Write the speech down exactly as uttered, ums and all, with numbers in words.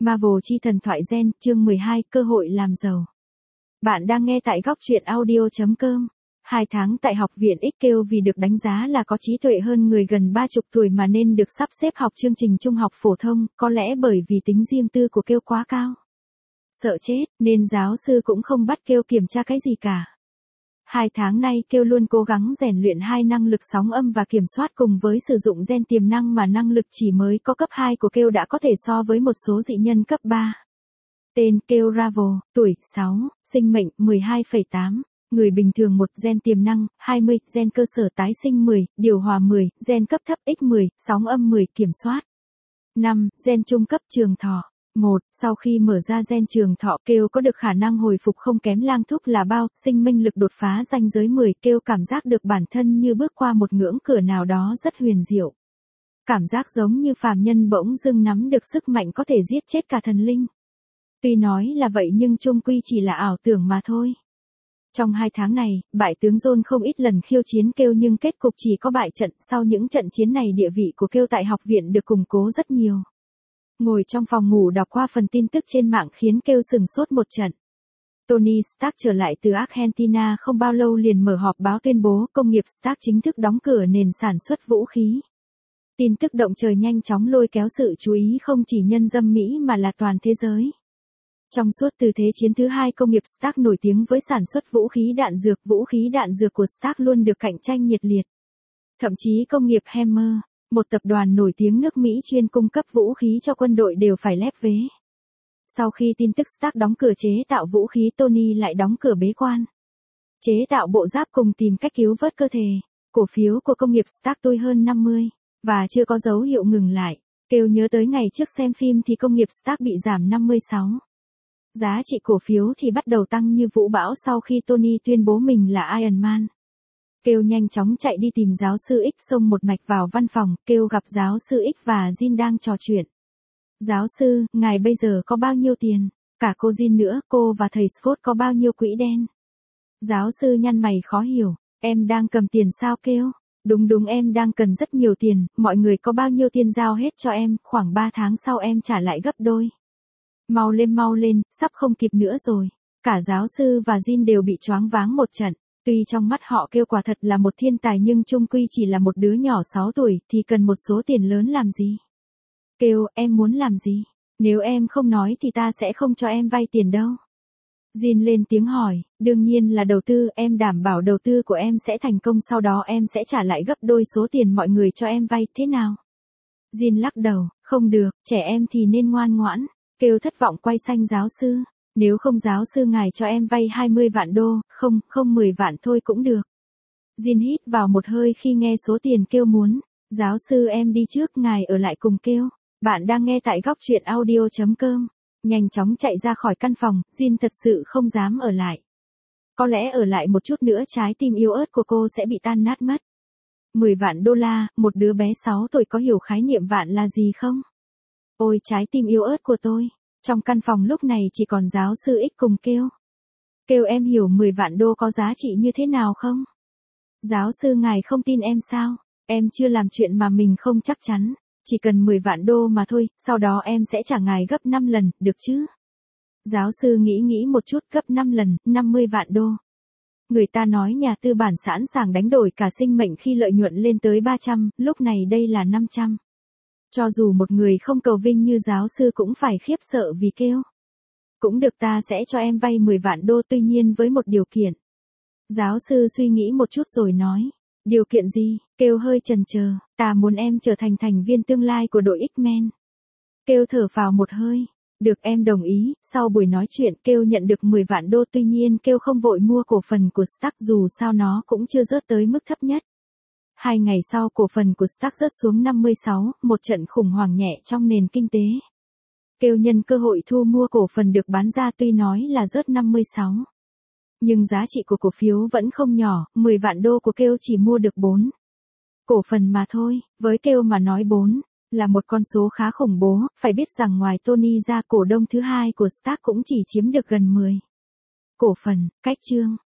Marvel chi thần thoại gen, chương mười hai, cơ hội làm giàu. Bạn đang nghe tại góc truyện audio chấm com. Hai tháng tại học viện X kêu vì được đánh giá là có trí tuệ hơn người gần ba chục tuổi mà nên được sắp xếp học chương trình trung học phổ thông, có lẽ bởi vì tính riêng tư của kêu quá cao. Sợ chết, nên giáo sư cũng không bắt kêu kiểm tra cái gì cả. Hai tháng nay kêu luôn cố gắng rèn luyện hai năng lực sóng âm và kiểm soát cùng với sử dụng gen tiềm năng mà năng lực chỉ mới có cấp hai của kêu đã có thể so với một số dị nhân cấp ba. Tên kêu Ravel, tuổi sáu, sinh mệnh mười hai phẩy tám, người bình thường một, gen tiềm năng hai mươi, gen cơ sở tái sinh mười, điều hòa mười, gen cấp thấp x mười, sóng âm mười, kiểm soát năm, gen trung cấp trường thọ. một. Sau khi mở ra gen trường thọ kêu có được khả năng hồi phục không kém lang thúc là bao, sinh minh lực đột phá ranh giới mười, kêu cảm giác được bản thân như bước qua một ngưỡng cửa nào đó rất huyền diệu. Cảm giác giống như phàm nhân bỗng dưng nắm được sức mạnh có thể giết chết cả thần linh. Tuy nói là vậy nhưng chung quy chỉ là ảo tưởng mà thôi. Trong hai tháng này, bại tướng John không ít lần khiêu chiến kêu nhưng kết cục chỉ có bại trận. Sau những trận chiến này địa vị của kêu tại học viện được củng cố rất nhiều. Ngồi trong phòng ngủ đọc qua phần tin tức trên mạng khiến kêu sừng sốt một trận. Tony Stark trở lại từ Argentina không bao lâu liền mở họp báo tuyên bố công nghiệp Stark chính thức đóng cửa nền sản xuất vũ khí. Tin tức động trời nhanh chóng lôi kéo sự chú ý không chỉ nhân dân Mỹ mà là toàn thế giới. Trong suốt từ Thế chiến thứ hai công nghiệp Stark nổi tiếng với sản xuất vũ khí đạn dược, vũ khí đạn dược của Stark luôn được cạnh tranh nhiệt liệt. Thậm chí công nghiệp Hammer, một tập đoàn nổi tiếng nước Mỹ chuyên cung cấp vũ khí cho quân đội đều phải lép vế. Sau khi tin tức Stark đóng cửa chế tạo vũ khí, Tony lại đóng cửa bế quan. Chế tạo bộ giáp cùng tìm cách cứu vớt cơ thể. Cổ phiếu của công nghiệp Stark tui hơn năm mươi, và chưa có dấu hiệu ngừng lại. Kêu nhớ tới ngày trước xem phim thì công nghiệp Stark bị giảm năm mươi sáu. Giá trị cổ phiếu thì bắt đầu tăng như vũ bão sau khi Tony tuyên bố mình là Iron Man. Kêu nhanh chóng chạy đi tìm giáo sư X, xông một mạch vào văn phòng, kêu gặp giáo sư X và Jean đang trò chuyện. Giáo sư, ngài bây giờ có bao nhiêu tiền? Cả cô Jean nữa, cô và thầy Scott có bao nhiêu quỹ đen? Giáo sư nhăn mày khó hiểu, em đang cầm tiền sao kêu? Đúng đúng em đang cần rất nhiều tiền, mọi người có bao nhiêu tiền giao hết cho em, khoảng ba tháng sau em trả lại gấp đôi. Mau lên mau lên, sắp không kịp nữa rồi. Cả giáo sư và Jean đều bị choáng váng một trận. Tuy trong mắt họ kêu quả thật là một thiên tài nhưng chung quy chỉ là một đứa nhỏ sáu tuổi thì cần một số tiền lớn làm gì? Kêu, em muốn làm gì? Nếu em không nói thì ta sẽ không cho em vay tiền đâu. Jean lên tiếng hỏi, đương nhiên là đầu tư, em đảm bảo đầu tư của em sẽ thành công, sau đó em sẽ trả lại gấp đôi số tiền mọi người cho em vay, thế nào? Jean lắc đầu, không được, trẻ em thì nên ngoan ngoãn. Kêu thất vọng quay sang giáo sư. Nếu không giáo sư ngài cho em vay hai mươi vạn đô, không, không mười vạn thôi cũng được. Jean hít vào một hơi khi nghe số tiền kêu muốn. Giáo sư em đi trước, ngài ở lại cùng kêu. Bạn đang nghe tại góc truyện audio chấm com. Nhanh chóng chạy ra khỏi căn phòng, Jean thật sự không dám ở lại. Có lẽ ở lại một chút nữa trái tim yếu ớt của cô sẽ bị tan nát mất. mười vạn đô la, một đứa bé sáu tuổi có hiểu khái niệm vạn là gì không? Ôi trái tim yếu ớt của tôi. Trong căn phòng lúc này chỉ còn giáo sư X cùng kêu. Kêu em hiểu mười vạn đô có giá trị như thế nào không? Giáo sư ngài không tin em sao? Em chưa làm chuyện mà mình không chắc chắn. Chỉ cần mười vạn đô mà thôi, sau đó em sẽ trả ngài gấp năm lần, được chứ? Giáo sư nghĩ nghĩ một chút, gấp năm lần, năm mươi vạn đô. Người ta nói nhà tư bản sẵn sàng đánh đổi cả sinh mệnh khi lợi nhuận lên tới ba trăm, lúc này đây là năm trăm. Cho dù một người không cầu vinh như giáo sư cũng phải khiếp sợ vì kêu. Cũng được, ta sẽ cho em vay mười vạn đô, tuy nhiên với một điều kiện. Giáo sư suy nghĩ một chút rồi nói. Điều kiện gì? Kêu hơi chần chờ. Ta muốn em trở thành thành viên tương lai của đội X-Men. Kêu thở phào một hơi. Được, em đồng ý. Sau buổi nói chuyện kêu nhận được mười vạn đô, tuy nhiên kêu không vội mua cổ phần của Stark dù sao nó cũng chưa rớt tới mức thấp nhất. Hai ngày sau cổ phần của Stark rớt xuống năm mươi sáu, một trận khủng hoảng nhẹ trong nền kinh tế. Kêu nhân cơ hội thu mua cổ phần được bán ra, tuy nói là rớt năm mươi sáu. Nhưng giá trị của cổ phiếu vẫn không nhỏ, mười vạn đô của kêu chỉ mua được bốn cổ phần mà thôi, với kêu mà nói bốn là một con số khá khủng bố, phải biết rằng ngoài Tony ra cổ đông thứ hai của Stark cũng chỉ chiếm được gần mười cổ phần. Cách chương